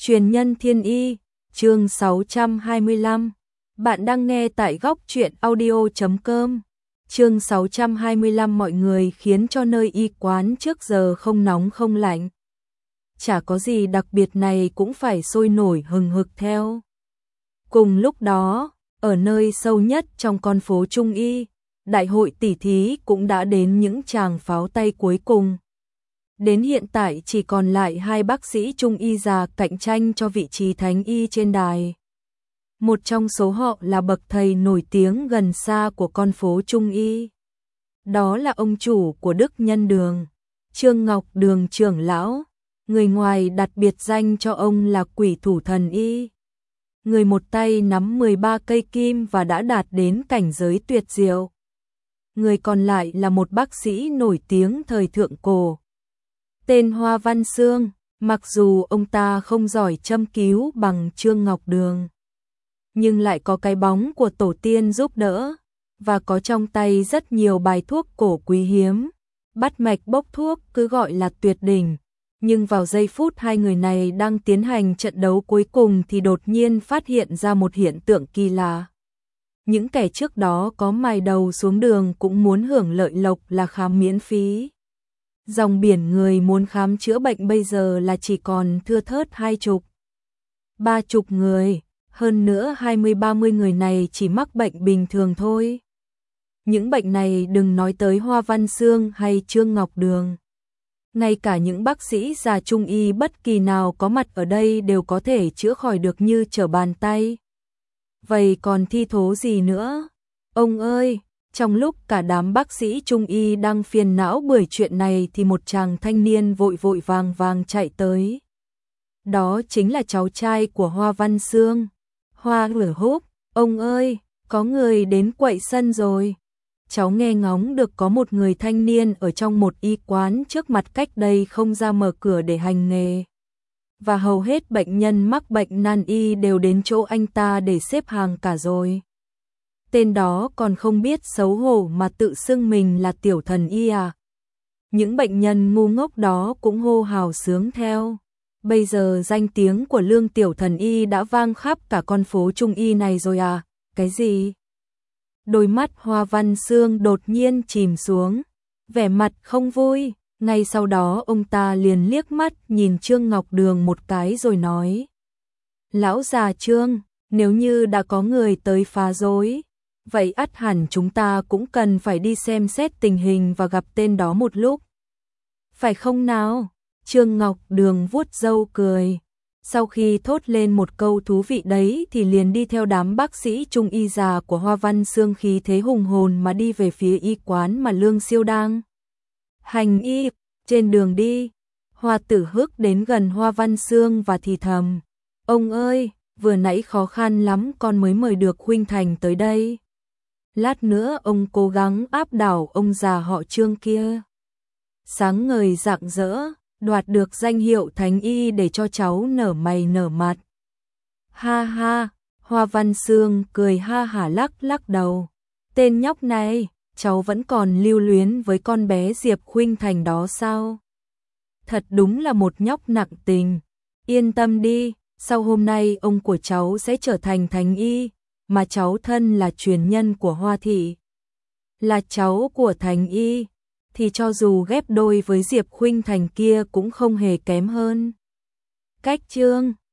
Truyền nhân thiên y, chương 625. Bạn đang nghe tại góc truyện audio.com. Chương 625 mọi người khiến cho nơi y quán trước giờ không nóng không lạnh. Chả có gì đặc biệt này cũng phải sôi nổi hừng hực theo. Cùng lúc đó, ở nơi sâu nhất trong con phố Trung Y, đại hội tỷ thí cũng đã đến những tràng pháo tay cuối cùng. Đến hiện tại chỉ còn lại 2 bác sĩ Trung Y già cạnh tranh cho vị trí thánh y trên đài. Một trong số họ là bậc thầy nổi tiếng gần xa của con phố Trung Y. Đó là ông chủ của Đức Nhân Đường, Trương Ngọc Đường trưởng lão. Người ngoài đặt biệt danh cho ông là quỷ thủ thần y. Người một tay nắm 13 cây kim và đã đạt đến cảnh giới tuyệt diệu. Người còn lại là một bác sĩ nổi tiếng thời thượng cổ, tên Hoa Văn Xương. Mặc dù ông ta không giỏi châm cứu bằng Trương Ngọc Đường, nhưng lại có cái bóng của tổ tiên giúp đỡ, và có trong tay rất nhiều bài thuốc cổ quý hiếm. Bắt mạch bốc thuốc cứ gọi là tuyệt đỉnh. Nhưng vào giây phút hai người này đang tiến hành trận đấu cuối cùng thì đột nhiên phát hiện ra một hiện tượng kỳ lạ. Những kẻ trước đó có mài đầu xuống đường cũng muốn hưởng lợi lộc là khám miễn phí. Dòng biển người muốn khám chữa bệnh bây giờ là chỉ còn thưa thớt 20, 30 người, hơn nữa 20-30 người này chỉ mắc bệnh bình thường thôi. Những bệnh này đừng nói tới Hoa Văn Xương hay Trương Ngọc Đường. Ngay cả những bác sĩ già Trung Y bất kỳ nào có mặt ở đây đều có thể chữa khỏi được như trở bàn tay. Vậy còn thi thố gì nữa? Ông ơi! Trong lúc cả đám bác sĩ Trung Y đang phiền não bởi chuyện này thì một chàng thanh niên vội vội vàng vàng chạy tới. Đó chính là cháu trai của Hoa Văn Xương, Hoa Lửa Húc. Ông ơi, có người đến quậy sân rồi. Cháu nghe ngóng được có một người thanh niên ở trong một y quán trước mặt cách đây không ra mở cửa để hành nghề. Và hầu hết bệnh nhân mắc bệnh nan y đều đến chỗ anh ta để xếp hàng cả rồi. Tên đó còn không biết xấu hổ mà tự xưng mình là tiểu thần y à. Những bệnh nhân ngu ngốc đó cũng hô hào sướng theo. Bây giờ danh tiếng của Lương tiểu thần y đã vang khắp cả con phố Trung Y này rồi à. Cái gì? Đôi mắt Hoa Văn Xương đột nhiên chìm xuống, vẻ mặt không vui. Ngay sau đó ông ta liền liếc mắt nhìn Trương Ngọc Đường một cái rồi nói: Lão già Trương, nếu như đã có người tới phá rối, vậy ắt hẳn chúng ta cũng cần phải đi xem xét tình hình và gặp tên đó một lúc. Phải không nào? Trương Ngọc Đường vuốt râu cười. Sau khi thốt lên một câu thú vị đấy thì liền đi theo đám bác sĩ Trung Y già của Hoa Văn Xương khí thế hùng hồn mà đi về phía y quán mà Lương Siêu đang hành y. Trên đường đi, Hoa Tử Hức đến gần Hoa Văn Xương và thì thầm: Ông ơi, vừa nãy khó khăn lắm con mới mời được huynh thành tới đây. Lát nữa ông cố gắng áp đảo ông già họ Trương kia. Sáng ngời rạng rỡ, đoạt được danh hiệu thánh y để cho cháu nở mày nở mặt. Ha ha, Hoa Văn Xương cười ha hả lắc lắc đầu. Tên nhóc này, cháu vẫn còn lưu luyến với con bé Diệp Khuynh Thành đó sao? Thật đúng là một nhóc nặng tình. Yên tâm đi, sau hôm nay ông của cháu sẽ trở thành thánh y, mà cháu thân là truyền nhân của Hoa thị, là cháu của thánh y, thì cho dù ghép đôi với Diệp Khuynh Thành kia cũng không hề kém hơn. Cách Trương